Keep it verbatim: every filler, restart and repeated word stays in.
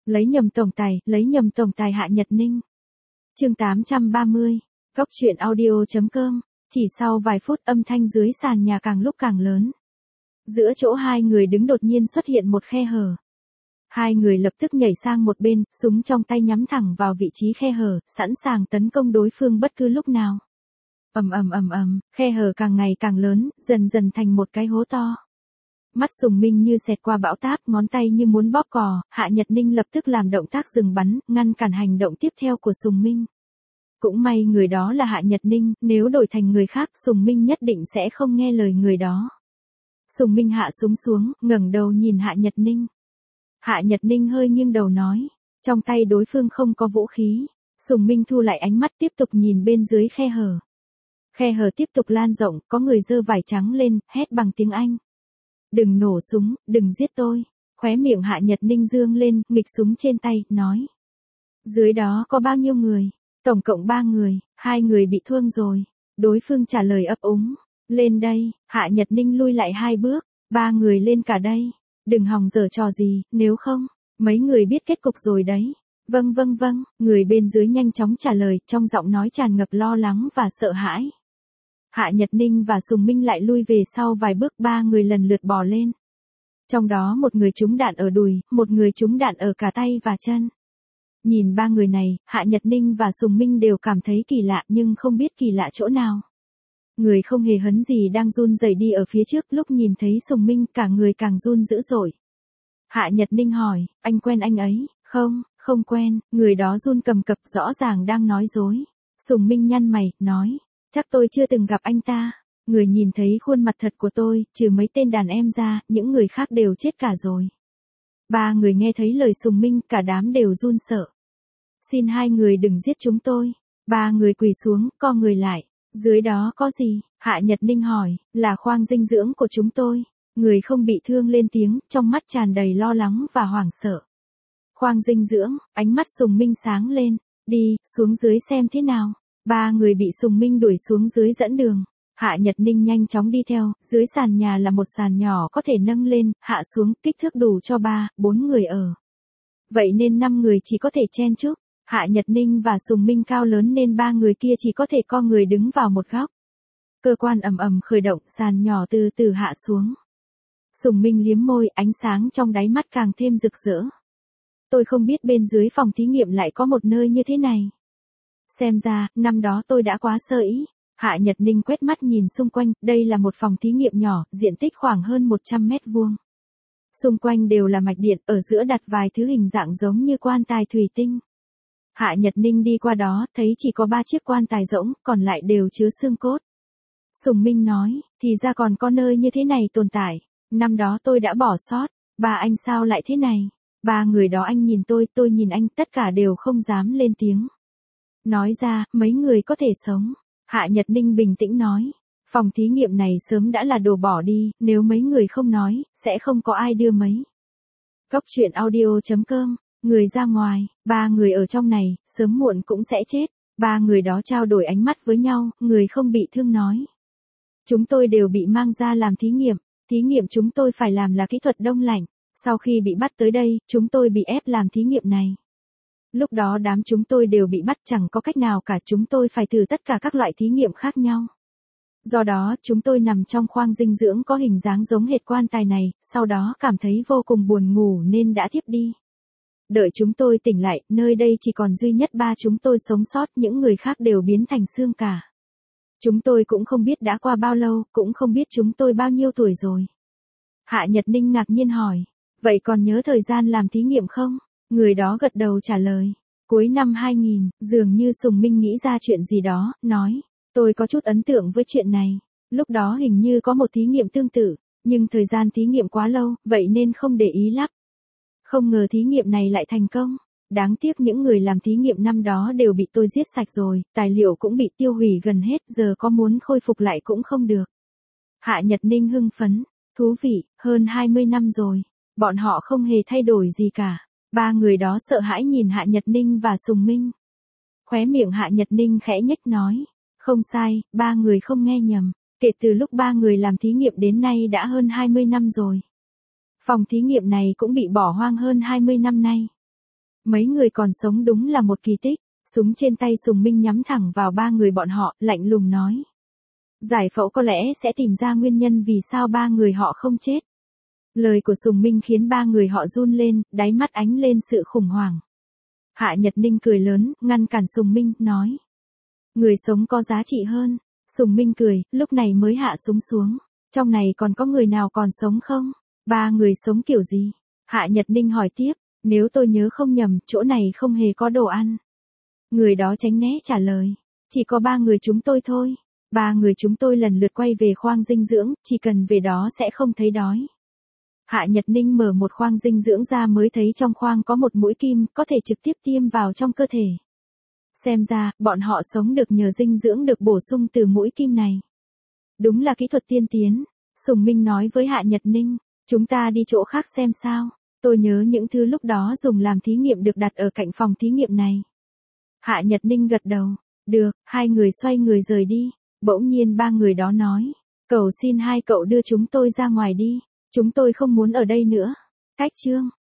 Lấy nhầm tổng tài, lấy nhầm tổng tài Hạ Nhật Ninh. Chương tám trăm ba mươi. Góc truyện audio.com. Chỉ sau vài phút âm thanh dưới sàn nhà càng lúc càng lớn. Giữa chỗ hai người đứng đột nhiên xuất hiện một khe hở. Hai người lập tức nhảy sang một bên, súng trong tay nhắm thẳng vào vị trí khe hở, sẵn sàng tấn công đối phương bất cứ lúc nào. Ầm ầm ầm ầm, khe hở càng ngày càng lớn, dần dần thành một cái hố to. Mắt Sùng Minh như xẹt qua bão táp, ngón tay như muốn bóp cò, Hạ Nhật Ninh lập tức làm động tác dừng bắn, ngăn cản hành động tiếp theo của Sùng Minh. Cũng may người đó là Hạ Nhật Ninh, nếu đổi thành người khác Sùng Minh nhất định sẽ không nghe lời người đó. Sùng Minh hạ súng xuống, ngẩng đầu nhìn Hạ Nhật Ninh. Hạ Nhật Ninh hơi nghiêng đầu nói, trong tay đối phương không có vũ khí. Sùng Minh thu lại ánh mắt tiếp tục nhìn bên dưới khe hở. Khe hở tiếp tục lan rộng, có người giơ vải trắng lên, hét bằng tiếng Anh. Đừng nổ súng, đừng giết tôi. Khóe miệng Hạ Nhật Ninh dương lên, nghịch súng trên tay, nói. Dưới đó có bao nhiêu người? Tổng cộng ba người, hai người bị thương rồi. Đối phương trả lời ấp úng. Lên đây, Hạ Nhật Ninh lui lại hai bước. Ba người lên cả đây. Đừng hòng giở trò gì, nếu không, mấy người biết kết cục rồi đấy. Vâng vâng vâng, người bên dưới nhanh chóng trả lời, trong giọng nói tràn ngập lo lắng và sợ hãi. Hạ Nhật Ninh và Sùng Minh lại lui về sau vài bước, ba người lần lượt bò lên. Trong đó một người trúng đạn ở đùi, một người trúng đạn ở cả tay và chân. Nhìn ba người này, Hạ Nhật Ninh và Sùng Minh đều cảm thấy kỳ lạ nhưng không biết kỳ lạ chỗ nào. Người không hề hấn gì đang run rẩy đi ở phía trước, lúc nhìn thấy Sùng Minh cả người càng run dữ dội. Hạ Nhật Ninh hỏi, anh quen anh ấy? Không, không quen, người đó run cầm cập rõ ràng đang nói dối. Sùng Minh nhăn mày, nói, chắc tôi chưa từng gặp anh ta. Người nhìn thấy khuôn mặt thật của tôi, trừ mấy tên đàn em ra, những người khác đều chết cả rồi. Ba người nghe thấy lời Sùng Minh, cả đám đều run sợ. Xin hai người đừng giết chúng tôi. Ba người quỳ xuống, co người lại. Dưới đó có gì? Hạ Nhật Ninh hỏi, là khoang dinh dưỡng của chúng tôi. Người không bị thương lên tiếng, trong mắt tràn đầy lo lắng và hoảng sợ. Khoang dinh dưỡng, ánh mắt Sùng Minh sáng lên. Đi, xuống dưới xem thế nào. Ba người bị Sùng Minh đuổi xuống dưới dẫn đường. Hạ Nhật Ninh nhanh chóng đi theo, dưới sàn nhà là một sàn nhỏ có thể nâng lên, hạ xuống, kích thước đủ cho ba, bốn người ở. Vậy nên năm người chỉ có thể chen chúc. Hạ Nhật Ninh và Sùng Minh cao lớn nên ba người kia chỉ có thể co người đứng vào một góc. Cơ quan ầm ầm khởi động, sàn nhỏ từ từ hạ xuống. Sùng Minh liếm môi, ánh sáng trong đáy mắt càng thêm rực rỡ. Tôi không biết bên dưới phòng thí nghiệm lại có một nơi như thế này. Xem ra, năm đó tôi đã quá sơ ý. Hạ Nhật Ninh quét mắt nhìn xung quanh, đây là một phòng thí nghiệm nhỏ, diện tích khoảng hơn một trăm mét vuông. Xung quanh đều là mạch điện, ở giữa đặt vài thứ hình dạng giống như quan tài thủy tinh. Hạ Nhật Ninh đi qua đó, thấy chỉ có ba chiếc quan tài rỗng, còn lại đều chứa xương cốt. Sùng Minh nói, thì ra còn có nơi như thế này tồn tại. Năm đó tôi đã bỏ sót. Ba anh sao lại thế này? Ba người đó anh nhìn tôi, tôi nhìn anh, tất cả đều không dám lên tiếng. Nói ra, mấy người có thể sống. Hạ Nhật Ninh bình tĩnh nói. Phòng thí nghiệm này sớm đã là đồ bỏ đi, nếu mấy người không nói, sẽ không có ai đưa mấy. Góc truyện audio.com. Người ra ngoài, ba người ở trong này, sớm muộn cũng sẽ chết. Ba người đó trao đổi ánh mắt với nhau, người không bị thương nói. Chúng tôi đều bị mang ra làm thí nghiệm. Thí nghiệm chúng tôi phải làm là kỹ thuật đông lạnh. Sau khi bị bắt tới đây, chúng tôi bị ép làm thí nghiệm này. Lúc đó đám chúng tôi đều bị bắt, chẳng có cách nào cả, chúng tôi phải thử tất cả các loại thí nghiệm khác nhau. Do đó, chúng tôi nằm trong khoang dinh dưỡng có hình dáng giống hệt quan tài này, sau đó cảm thấy vô cùng buồn ngủ nên đã thiếp đi. Đợi chúng tôi tỉnh lại, nơi đây chỉ còn duy nhất ba chúng tôi sống sót, những người khác đều biến thành xương cả. Chúng tôi cũng không biết đã qua bao lâu, cũng không biết chúng tôi bao nhiêu tuổi rồi. Hạ Nhật Ninh ngạc nhiên hỏi, vậy còn nhớ thời gian làm thí nghiệm không? Người đó gật đầu trả lời. Cuối năm hai nghìn, dường như Sùng Minh nghĩ ra chuyện gì đó, nói, tôi có chút ấn tượng với chuyện này. Lúc đó hình như có một thí nghiệm tương tự, nhưng thời gian thí nghiệm quá lâu, vậy nên không để ý lắm. Không ngờ thí nghiệm này lại thành công. Đáng tiếc những người làm thí nghiệm năm đó đều bị tôi giết sạch rồi, tài liệu cũng bị tiêu hủy gần hết, giờ có muốn khôi phục lại cũng không được. Hạ Nhật Ninh hưng phấn, thú vị, hơn hai mươi năm rồi, bọn họ không hề thay đổi gì cả. Ba người đó sợ hãi nhìn Hạ Nhật Ninh và Sùng Minh. Khóe miệng Hạ Nhật Ninh khẽ nhếch nói, không sai, ba người không nghe nhầm, kể từ lúc ba người làm thí nghiệm đến nay đã hơn hai mươi năm rồi. Phòng thí nghiệm này cũng bị bỏ hoang hơn hai mươi năm nay. Mấy người còn sống đúng là một kỳ tích. Súng trên tay Sùng Minh nhắm thẳng vào ba người bọn họ, lạnh lùng nói. Giải phẫu có lẽ sẽ tìm ra nguyên nhân vì sao ba người họ không chết. Lời của Sùng Minh khiến ba người họ run lên, đáy mắt ánh lên sự khủng hoảng. Hạ Nhật Ninh cười lớn, ngăn cản Sùng Minh, nói. Người sống có giá trị hơn. Sùng Minh cười, lúc này mới hạ súng xuống. Trong này còn có người nào còn sống không? Ba người sống kiểu gì? Hạ Nhật Ninh hỏi tiếp, nếu tôi nhớ không nhầm, chỗ này không hề có đồ ăn. Người đó tránh né trả lời, chỉ có ba người chúng tôi thôi. Ba người chúng tôi lần lượt quay về khoang dinh dưỡng, chỉ cần về đó sẽ không thấy đói. Hạ Nhật Ninh mở một khoang dinh dưỡng ra mới thấy trong khoang có một mũi kim, có thể trực tiếp tiêm vào trong cơ thể. Xem ra, bọn họ sống được nhờ dinh dưỡng được bổ sung từ mũi kim này. Đúng là kỹ thuật tiên tiến. Sùng Minh nói với Hạ Nhật Ninh, chúng ta đi chỗ khác xem sao. Tôi nhớ những thứ lúc đó dùng làm thí nghiệm được đặt ở cạnh phòng thí nghiệm này. Hạ Nhật Ninh gật đầu. Được, hai người xoay người rời đi. Bỗng nhiên ba người đó nói, cầu xin hai cậu đưa chúng tôi ra ngoài đi. Chúng tôi không muốn ở đây nữa. Cách chương